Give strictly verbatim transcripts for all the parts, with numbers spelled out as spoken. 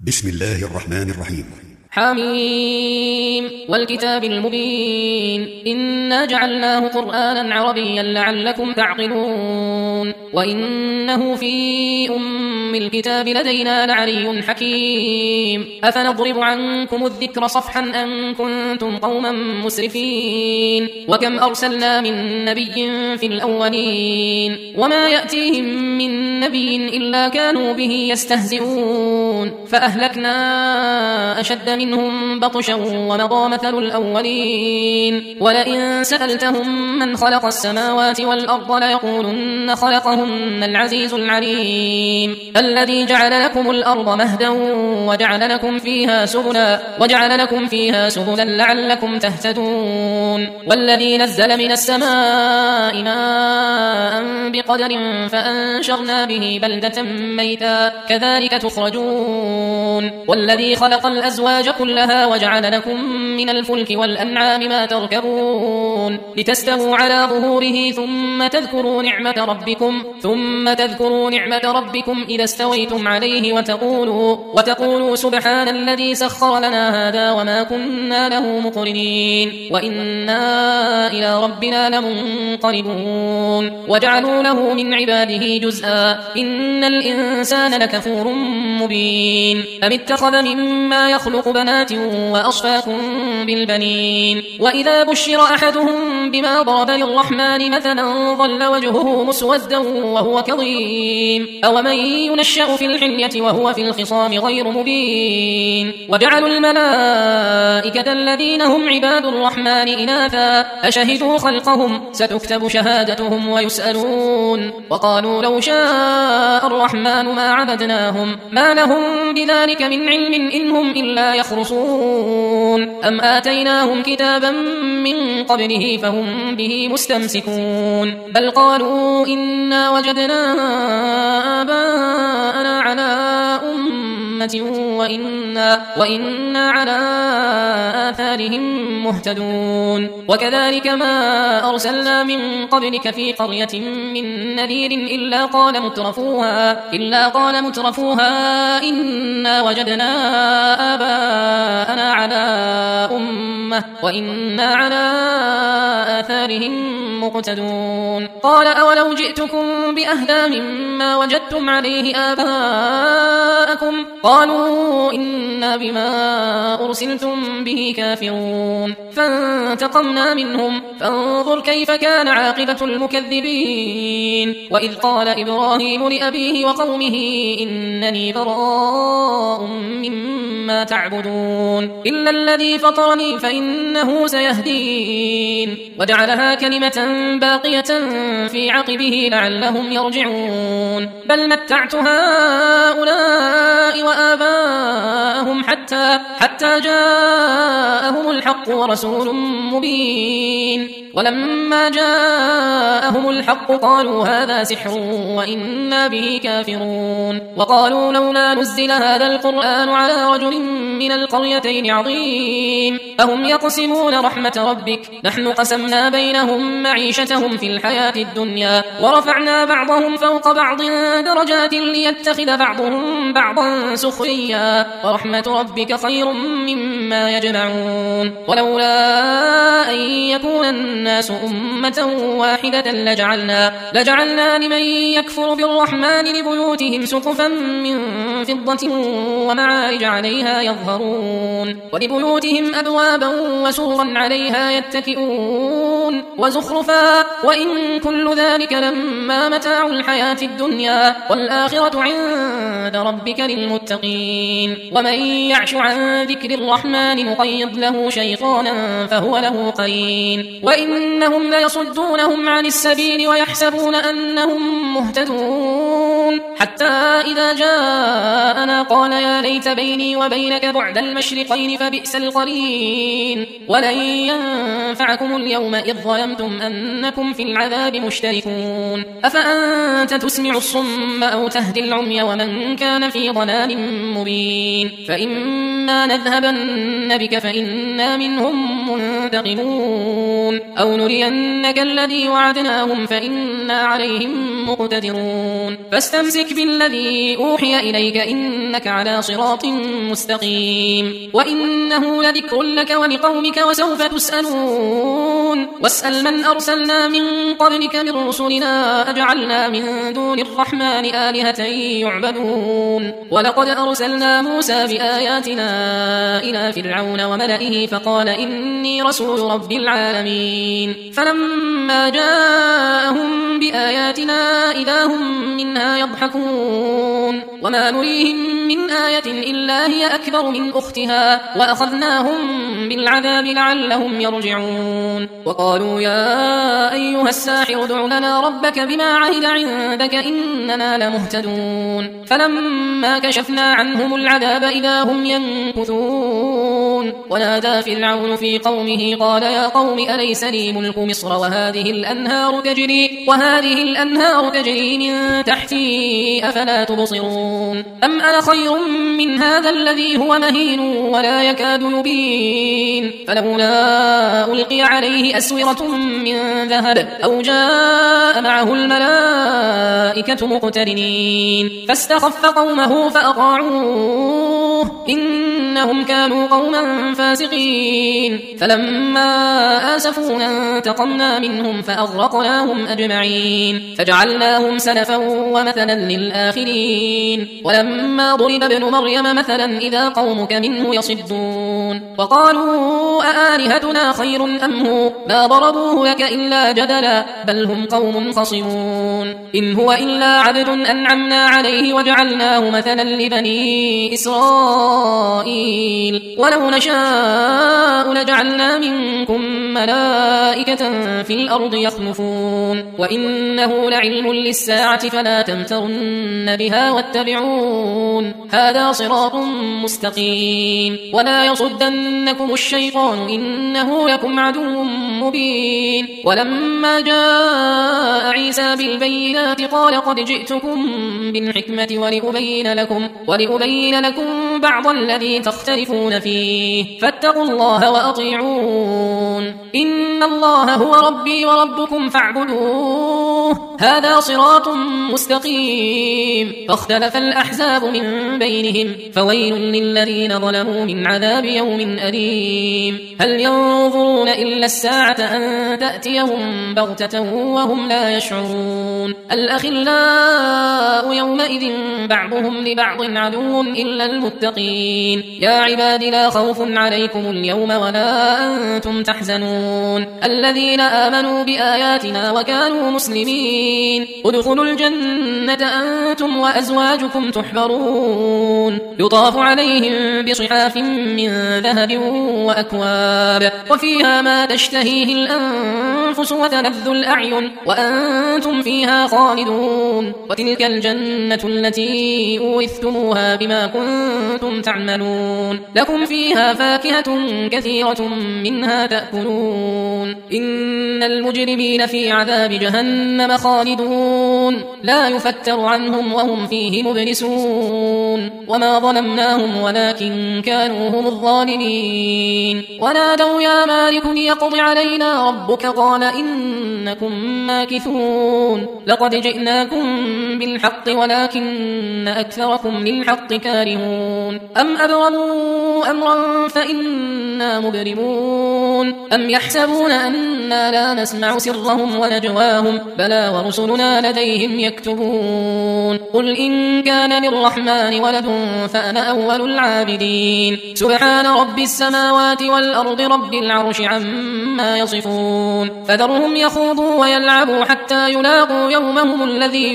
بسم الله الرحمن الرحيم. حميم والكتاب المبين إنا جعلناه قرآنا عربيا لعلكم تعقلون وإنه في أم الكتاب لدينا لعلي حكيم أفنضرب عنكم الذكر صفحا أن كنتم قوما مسرفين وكم أرسلنا من نبي في الأولين وما يأتيهم من نبي إلا كانوا به يستهزئون فأهلكنا أشد منهم بطشا ومضى مثل الأولين ولئن سألتهم من خلق السماوات والأرض ليقولن خلقهن العزيز العليم الذي جعل لكم الأرض مهدا وجعل لكم فيها سبلا وجعل لكم فيها سبلا لعلكم تهتدون والذي نزل من السماء ماء بقدر فأنشرنا به بلدة ميتا كذلك تخرجون والذي خلق الأزواج كلها وجعل لكم من الفلك والأنعام ما تركبون لتستووا على ظهوره ثم تذكروا نعمة ربكم ثم تذكروا نعمة ربكم إذا استويتم عليه وتقولوا وتقولوا سبحان الذي سخر لنا هذا وما كنا له مقرنين وإنا إلى ربنا لمنقلبون وجعلوا له من عباده جزءا إن الإنسان لكفور مبين أم اتخذ مما يخلق بنات وأصفاكم بالبنين وإذا بشر أحدهم بما ضرب للرحمن مثلا ظل وجهه مسودا وهو كظيم أومن ينشأ في الحلية وهو في الخصام غير مبين وجعلوا الملائكة الذين هم عباد الرحمن إناثا أشهدوا خلقهم ستكتب شهادتهم ويسألون وقالوا لو شاء الرحمن ما عبدناهم ما لهم بذلك من علم إن هم إلا يخرصون أم آتيناهم كتابا من قبله فهم به مستمسكون بل قالوا إنا وجدنا آباءنا على أمة وإنا, وإنا على آثارهم مهتدون وكذلك ما أرسلنا من قبلك في قرية من نذير إلا قال مترفوها, إلا قال مترفوها إنا وجدنا آباءنا على أمة وإنا على آثارهم مقتدون قال أولو جئتكم بأهدى مما وجدتم عليه آباءكم قالوا إنا بما أرسلتم به كافرون فانتقمنا منهم فانظر كيف كان عاقبة المكذبين وإذ قال إبراهيم لأبيه وقومه إنني براء مما تعبدون إلا الذي فطرني فإنه سيهدين وجعلها كلمة باقية في عقبه لعلهم يرجعون بل متعت هؤلاء وآباءهم حتى, حتى جاءهم الحق ورسول مبين ولما جاءهم الحق قالوا هذا سحر وإنا به كافرون وقالوا لولا نزل هذا القرآن على رجل من القريتين عظيم أهم يقسمون رحمة ربك نحن قسمنا بينهم معيشتهم في الحياة الدنيا ورفعنا بعضهم فوق بعض درجات ليتخذ بعضهم بعضا سخريا ورحمة ربك خير مما يجمعون ولولا أن يكون الناس أمة واحدة لجعلنا, لجعلنا لمن يكفر بالرحمن لبيوتهم سقفا من فضة ومعارج عليها يظهرون ولبيوتهم أبوابا وسورا عليها يتكئون وزخرفا وإن كل ذلك لما متاع الحياة الدنيا والآخرة عند ربك للمتقين ومن يعش عن ذكر الرحمن نقيض له شيطانا فهو له قرين وإنهم ليصدونهم عن السبيل ويحسبون أنهم مهتدون حتى إذا جاءنا قال يا ليت بيني وبينك بعد المشرقين فبئس القرين ولن ينفعكم اليوم إذ ظلمتم أنكم في العذاب مشتركون أفأنت تسمع الصم أو تهدي العمي ومن كان في ضلال مبين فإما نذهبن بك فإنا منهم منتقمون أو نرينك الذي وعدناهم فإنا عليهم مقتدرون فاستمسك بالذي أوحي إليك إنك على صراط مستقيم وإنه لذكر لك ولقومك وسوف تسألون واسأل من أرسلنا من قبلك من رسلنا أجعلنا من دون الرحمن آلهة يعبدون ولقد أرسلنا موسى بآياتنا إلى فرعون وملئه فقال إني رسول رب العالمين فلما جاءهم بآياتنا إذا هم منها يضحكون وما نريهم من آية إلا هي أكبر من أختها وأخذناهم بالعذاب لعلهم يرجعون وقالوا يا أيها الساحر ادع لنا ربك بما عهد عندك إننا لمهتدون فلما كشفنا عنهم العذاب إذا هم ينكثون ونادى فرعون في قومه قال يا قوم أليس لي ملك مصر وهذه الأنهار تجري وهذه الأنهار تجري من تحتي أفلا تبصرون أم أنا خير من هذا الذي هو مهين ولا يكاد يبين فلولا ألقي عليه أسورة من ذهب أو جاء معه الملائكة مقترنين فاستخف قومه فأطاعوه إنهم كانوا قوما فاسقين فلما آسفونا انتقمنا منهم فأغرقناهم أجمعين فجعلناهم سلفا ومثلا للآخرين ولما ضرب ابن مريم مثلا إذا قومك منه يصدون وقالوا أآلهتنا خير أم هو ما ضربوه لك إلا جدلا بل هم قوم خصمون إن هو إلا عبد أنعمنا عليه وجعلناه مثلا لبني إسرائيل ولو نشاء لجعلنا منكم ملائكة في الأرض يخلفون وإنه لعلم للساعة فلا تمترن بها واتبعون هذا صراط مستقيم ولا يصدنكم الشيطان إنه لكم عدو مبين ولما جاء عيسى بالبينات قال قد جئتكم بالحكمة ولأبين لكم, ولأبين لكم بعض الذي تختلفون فيه فاتقوا الله وأطيعون إن الله هو ربي وربكم فاعبدوه هذا صراط مستقيم فاختلف الأحزاب من بينهم فويل للذين ظلموا من عذاب يوم أليم هل ينظرون إلا الساعة أن تأتيهم بغتة وهم لا يشعرون الأخلاء يومئذ بعضهم لبعض عدو إلا المتقين يا عباد لا خوف عليكم اليوم ولا أنتم تحزنون الذين آمنوا بآياتنا وكانوا مسلمين ادخلوا الجنة أنتم وأزواجكم تحبرون يطاف عليهم بصحاف من ذهب وأكواب وفيها ما تشتهيه الأنفس وتلذ الأعين وأنتم فيها خالدون وتلك الجنة التي أورثتموها بما كنتم تعملون لكم فيها فاكهة كثيرة منها تأكلون إن المجرمين في عذاب جهنم خالدون لا يفتر عنهم وهم فيه مبلسون وما ظلمناهم ولكن كانوا هم الظالمين ونادوا يا مالك ليقض علينا ربك قال إنكم ماكثون لقد جئناكم بالحق ولكن أكثركم للحق كارهون أم أبرموا أمرا فإنا مبرمون أم يحسبون أنا لا نسمع سرهم ونجواهم بلى ورسلنا لديهم يكتبون قل إن كان للرحمن ولد فأنا أول العابدين سبحان رب السماوات والأرض رب العرش عما يصفون فذرهم يخوضوا ويلعبوا حتى يلاقوا يومهم الذي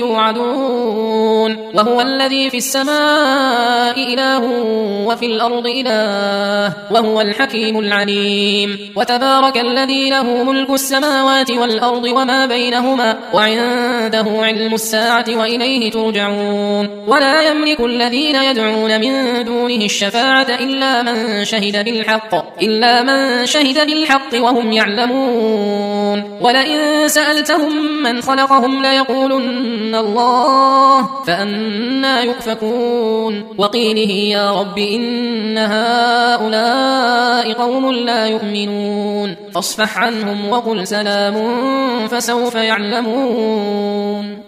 يوعدون وهو الذي في السماء إله وفي الأرض إله وهو الحكيم العليم وتبارك الذي له ملك السماوات والأرض وما بينهما وعنده علم الساعة وإليه ترجعون ولا يملك الذين يدعون من دونه الشفاعة إلا من شهد بالحق إلا من شهد بالحق وهم يعلمون ولئن سألتهم من خلقهم ليقولن الله فأنا يؤفكون وقيله يا رب إن هؤلاء قوم لا يؤمنون فاصفح عنهم وقل سلام فسوف يعلمون